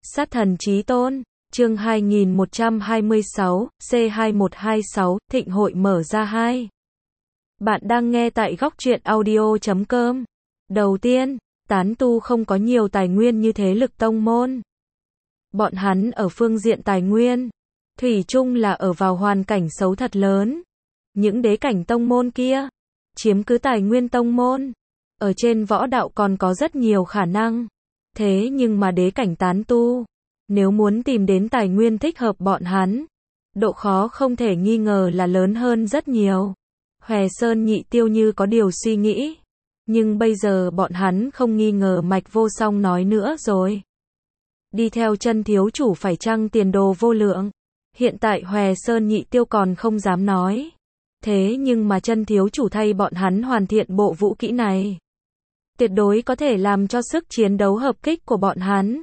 Sát thần chí tôn, chương 2126, C2126, thịnh hội mở ra 2. Bạn đang nghe tại góc truyện audio.com. Đầu tiên, tán tu không có nhiều tài nguyên như thế lực tông môn. Bọn hắn ở phương diện tài nguyên, thủy chung là ở vào hoàn cảnh xấu thật lớn. Những đế cảnh tông môn kia, chiếm cứ tài nguyên tông môn, ở trên võ đạo còn có rất nhiều khả năng. Thế nhưng mà đế cảnh tán tu, nếu muốn tìm đến tài nguyên thích hợp bọn hắn, độ khó không thể nghi ngờ là lớn hơn rất nhiều. Hòe Sơn Nhị Tiêu như có điều suy nghĩ, nhưng bây giờ bọn hắn không nghi ngờ Mạch Vô Song nói nữa rồi. Đi theo chân thiếu chủ phải chăng tiền đồ vô lượng? Hiện tại Hòe Sơn Nhị Tiêu còn không dám nói. Thế nhưng mà chân thiếu chủ thay bọn hắn hoàn thiện bộ vũ kỹ này, tuyệt đối có thể làm cho sức chiến đấu hợp kích của bọn hắn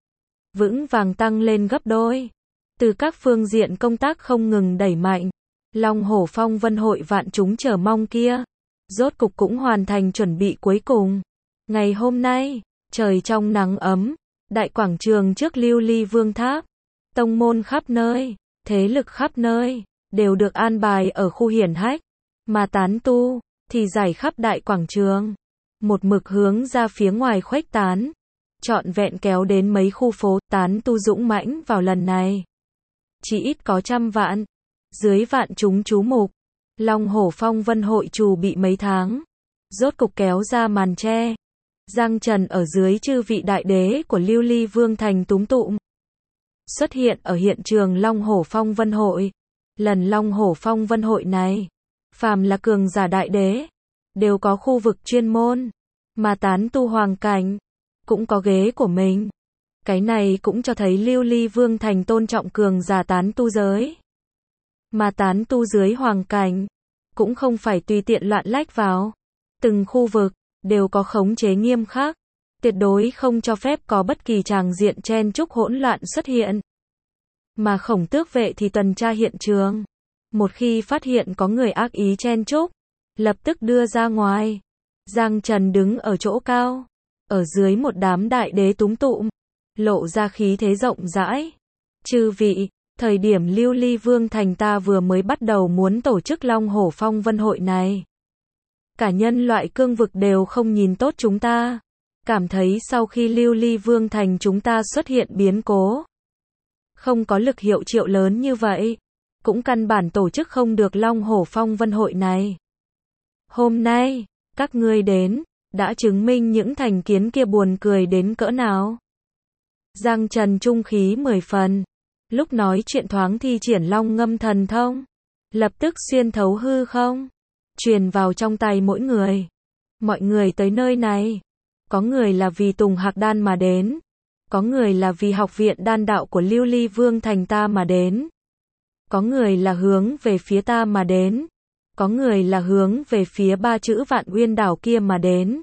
vững vàng tăng lên gấp đôi. Từ các phương diện công tác không ngừng đẩy mạnh, Long Hổ Phong Vân hội vạn chúng chờ mong kia, rốt cục cũng hoàn thành chuẩn bị cuối cùng. Ngày hôm nay, trời trong nắng ấm, đại quảng trường trước Lưu Ly Vương Tháp, tông môn khắp nơi, thế lực khắp nơi, đều được an bài ở khu hiển hách, mà tán tu thì rải khắp đại quảng trường, một mực hướng ra phía ngoài khuếch tán, trọn vẹn kéo đến mấy khu phố. Tán tu dũng mãnh vào lần này, chỉ ít có 100 vạn, dưới vạn chúng chú mục. Long Hổ Phong Vân hội trù bị mấy tháng, rốt cục kéo ra màn che. Giang Trần ở dưới chư vị đại đế của Lưu Ly Vương thành túm tụm, xuất hiện ở hiện trường Long Hổ Phong Vân hội. Lần Long Hổ Phong Vân hội này, phàm là cường giả đại đế, đều có khu vực chuyên môn, mà tán tu hoàng cảnh, cũng có ghế của mình. Cái này cũng cho thấy Lưu Ly Vương thành tôn trọng cường giả tán tu giới. Mà tán tu dưới hoàng cảnh, cũng không phải tùy tiện loạn lách vào. Từng khu vực, đều có khống chế nghiêm khắc, tuyệt đối không cho phép có bất kỳ tràng diện chen chúc hỗn loạn xuất hiện. Mà Khổng Tước vệ thì tuần tra hiện trường. Một khi phát hiện có người ác ý chen chúc, lập tức đưa ra ngoài. Giang Trần đứng ở chỗ cao, ở dưới một đám đại đế túm tụm, lộ ra khí thế rộng rãi. Chư vị, thời điểm Lưu Ly Vương thành ta vừa mới bắt đầu muốn tổ chức Long Hổ Phong Vân hội này, cả nhân loại cương vực đều không nhìn tốt chúng ta. Cảm thấy sau khi Lưu Ly Vương thành chúng ta xuất hiện biến cố, không có lực hiệu triệu lớn như vậy, cũng căn bản tổ chức không được Long Hổ Phong Vân hội này. Hôm nay, các ngươi đến, đã chứng minh những thành kiến kia buồn cười đến cỡ nào. Giang Trần trung khí 10 phần, lúc nói chuyện thoáng thi triển Long Ngâm thần thông, lập tức xuyên thấu hư không, truyền vào trong tay mỗi người. Mọi người tới nơi này, có người là vì Tùng Hạc Đan mà đến, có người là vì học viện đan đạo của Lưu Ly Vương thành ta mà đến, có người là hướng về phía ta mà đến, có người là hướng về phía ba chữ Vạn Uyên đảo kia mà đến,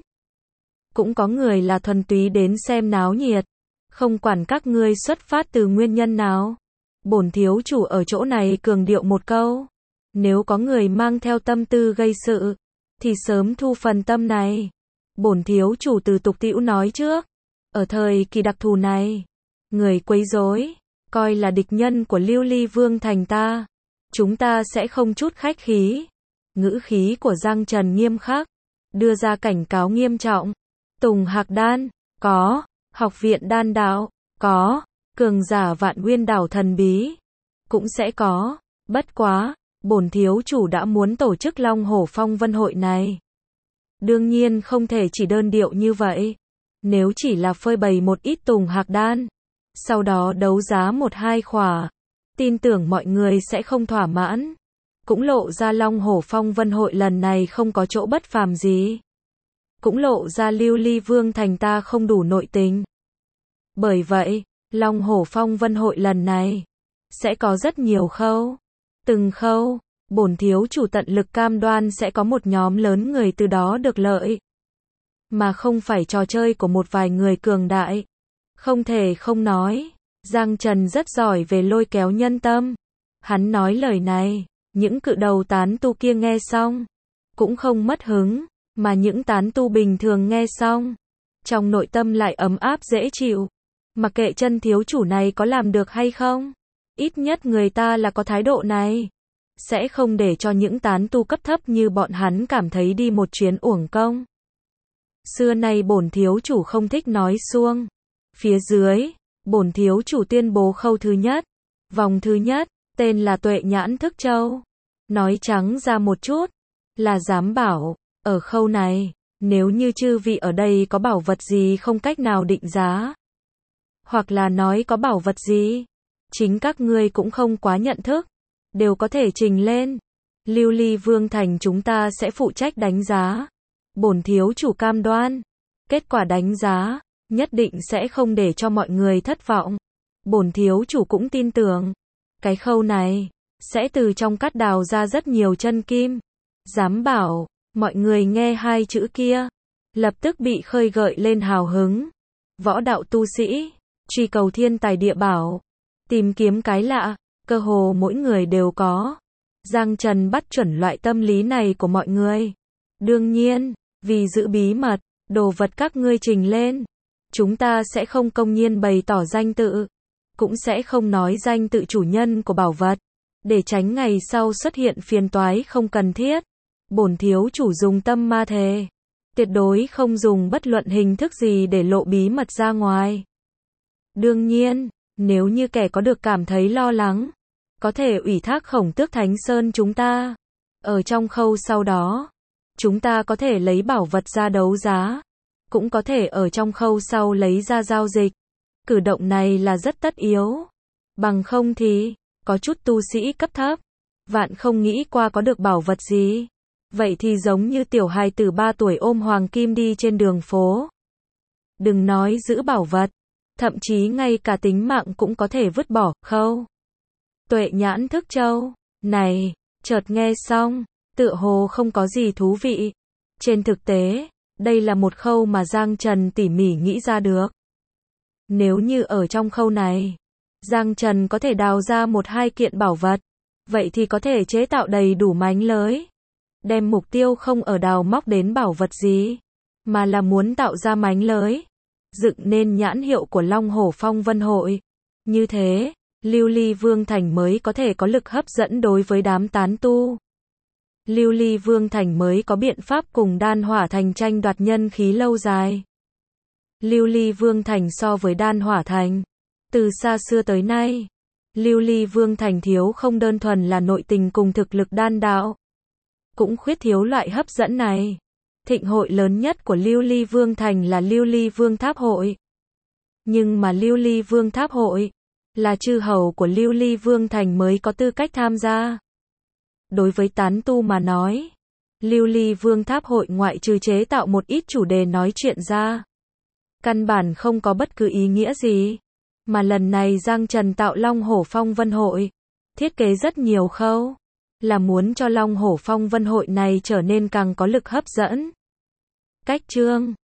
cũng có người là thuần túy đến xem náo nhiệt. Không quản các ngươi xuất phát từ nguyên nhân nào, bổn thiếu chủ ở chỗ này cường điệu một câu, nếu có người mang theo tâm tư gây sự, thì sớm thu phần tâm này. Bổn thiếu chủ từ tục tĩu nói trước, ở thời kỳ đặc thù này, người quấy rối, coi là địch nhân của Lưu Ly Vương thành ta, chúng ta sẽ không chút khách khí. Ngữ khí của Giang Trần nghiêm khắc, đưa ra cảnh cáo nghiêm trọng. Tùng Hạc Đan, có. Học viện đan đạo, có. Cường giả Vạn Uyên đảo thần bí, cũng sẽ có. Bất quá, bổn thiếu chủ đã muốn tổ chức Long Hổ Phong Vân hội này, đương nhiên không thể chỉ đơn điệu như vậy. Nếu chỉ là phơi bày một ít Tùng Hạc Đan, sau đó đấu giá 1-2 khỏa, tin tưởng mọi người sẽ không thỏa mãn. Cũng lộ ra Long Hổ Phong Vân hội lần này không có chỗ bất phàm gì. Cũng lộ ra Lưu Ly Vương thành ta không đủ nội tình. Bởi vậy, Long Hổ Phong Vân hội lần này sẽ có rất nhiều khâu. Từng khâu, bổn thiếu chủ tận lực cam đoan sẽ có một nhóm lớn người từ đó được lợi, mà không phải trò chơi của một vài người cường đại. Không thể không nói, Giang Trần rất giỏi về lôi kéo nhân tâm. Hắn nói lời này, những cự đầu tán tu kia nghe xong, cũng không mất hứng, mà những tán tu bình thường nghe xong, trong nội tâm lại ấm áp dễ chịu. Mặc kệ chân thiếu chủ này có làm được hay không, ít nhất người ta là có thái độ này. Sẽ không để cho những tán tu cấp thấp như bọn hắn cảm thấy đi một chuyến uổng công. Xưa nay bổn thiếu chủ không thích nói suông. Phía dưới, bổn thiếu chủ tuyên bố khâu thứ nhất. Vòng thứ nhất, tên là Tuệ Nhãn Thức Châu. Nói trắng ra một chút, là dám bảo, ở khâu này, nếu như chư vị ở đây có bảo vật gì không cách nào định giá, hoặc là nói có bảo vật gì, chính các ngươi cũng không quá nhận thức, đều có thể trình lên. Lưu Ly Vương Thành chúng ta sẽ phụ trách đánh giá. Bổn thiếu chủ cam đoan, kết quả đánh giá, nhất định sẽ không để cho mọi người thất vọng. Bổn thiếu chủ cũng tin tưởng, cái khâu này, sẽ từ trong cát đào ra rất nhiều chân kim. Dám bảo, mọi người nghe hai chữ kia, lập tức bị khơi gợi lên hào hứng. Võ đạo tu sĩ, truy cầu thiên tài địa bảo, tìm kiếm cái lạ, cơ hồ mỗi người đều có. Giang Trần bắt chuẩn loại tâm lý này của mọi người. Đương nhiên, vì giữ bí mật, đồ vật các ngươi trình lên, chúng ta sẽ không công nhiên bày tỏ danh tự, cũng sẽ không nói danh tự chủ nhân của bảo vật, để tránh ngày sau xuất hiện phiền toái không cần thiết. Bổn thiếu chủ dùng tâm ma thề, tuyệt đối không dùng bất luận hình thức gì để lộ bí mật ra ngoài. Đương nhiên, nếu như kẻ có được cảm thấy lo lắng, có thể ủy thác Khổng Tước Thánh Sơn chúng ta. Ở trong khâu sau đó, chúng ta có thể lấy bảo vật ra đấu giá, cũng có thể ở trong khâu sau lấy ra giao dịch. Cử động này là rất tất yếu. Bằng không thì, có chút tu sĩ cấp thấp, vạn không nghĩ qua có được bảo vật gì. Vậy thì giống như tiểu hài tử 3 tuổi ôm hoàng kim đi trên đường phố. Đừng nói giữ bảo vật, thậm chí ngay cả tính mạng cũng có thể vứt bỏ. Khâu Tuệ Nhãn Thức Châu này, chợt nghe xong, tựa hồ không có gì thú vị. Trên thực tế, đây là một khâu mà Giang Trần tỉ mỉ nghĩ ra được. Nếu như ở trong khâu này, Giang Trần có thể đào ra 1-2 kiện bảo vật, vậy thì có thể chế tạo đầy đủ mánh lới. Đem mục tiêu không ở đào móc đến bảo vật gì, mà là muốn tạo ra mánh lới, dựng nên nhãn hiệu của Long Hổ Phong Vân Hội. Như thế, Lưu Ly Vương Thành mới có thể có lực hấp dẫn đối với đám tán tu. Lưu Ly Vương Thành mới có biện pháp cùng Đan Hỏa Thành tranh đoạt nhân khí lâu dài. Lưu Ly Vương Thành so với Đan Hỏa Thành, từ xa xưa tới nay, Lưu Ly Vương Thành thiếu không đơn thuần là nội tình cùng thực lực đan đạo, cũng khuyết thiếu loại hấp dẫn này. Thịnh hội lớn nhất của Lưu Ly Vương Thành là Lưu Ly Vương Tháp Hội. Nhưng mà Lưu Ly Vương Tháp Hội là chư hầu của Lưu Ly Vương Thành mới có tư cách tham gia. Đối với tán tu mà nói, Lưu Ly Vương Tháp Hội ngoại trừ chế tạo một ít chủ đề nói chuyện ra, căn bản không có bất cứ ý nghĩa gì. Mà lần này Giang Trần tạo Long Hổ Phong Vân Hội, thiết kế rất nhiều khâu, là muốn cho Long Hổ Phong Vân Hội này trở nên càng có lực hấp dẫn. Cách chương